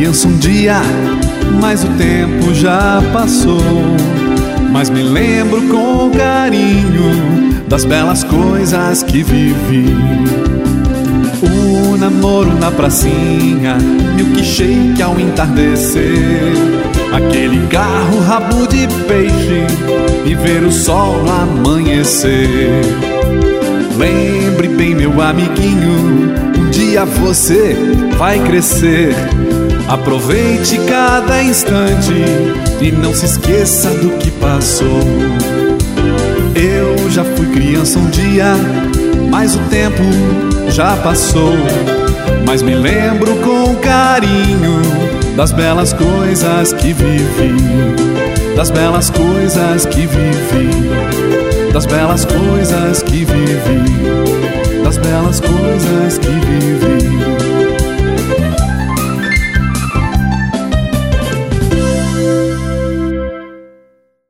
criança um dia, mas o tempo já passou. Mas me lembro com carinho das belas coisas que vivi. O namoro na pracinha, milkshake ao entardecer, aquele carro rabo de peixe e ver o sol amanhecer. Lembre bem, meu amiguinho, um dia você vai crescer. Aproveite cada instante e não se esqueça do que passou. Eu já fui criança um dia, mas o tempo já passou. Mas me lembro com carinho das belas coisas que vivi, das belas coisas que vivi, das belas coisas que vivi, das belas coisas que vivi.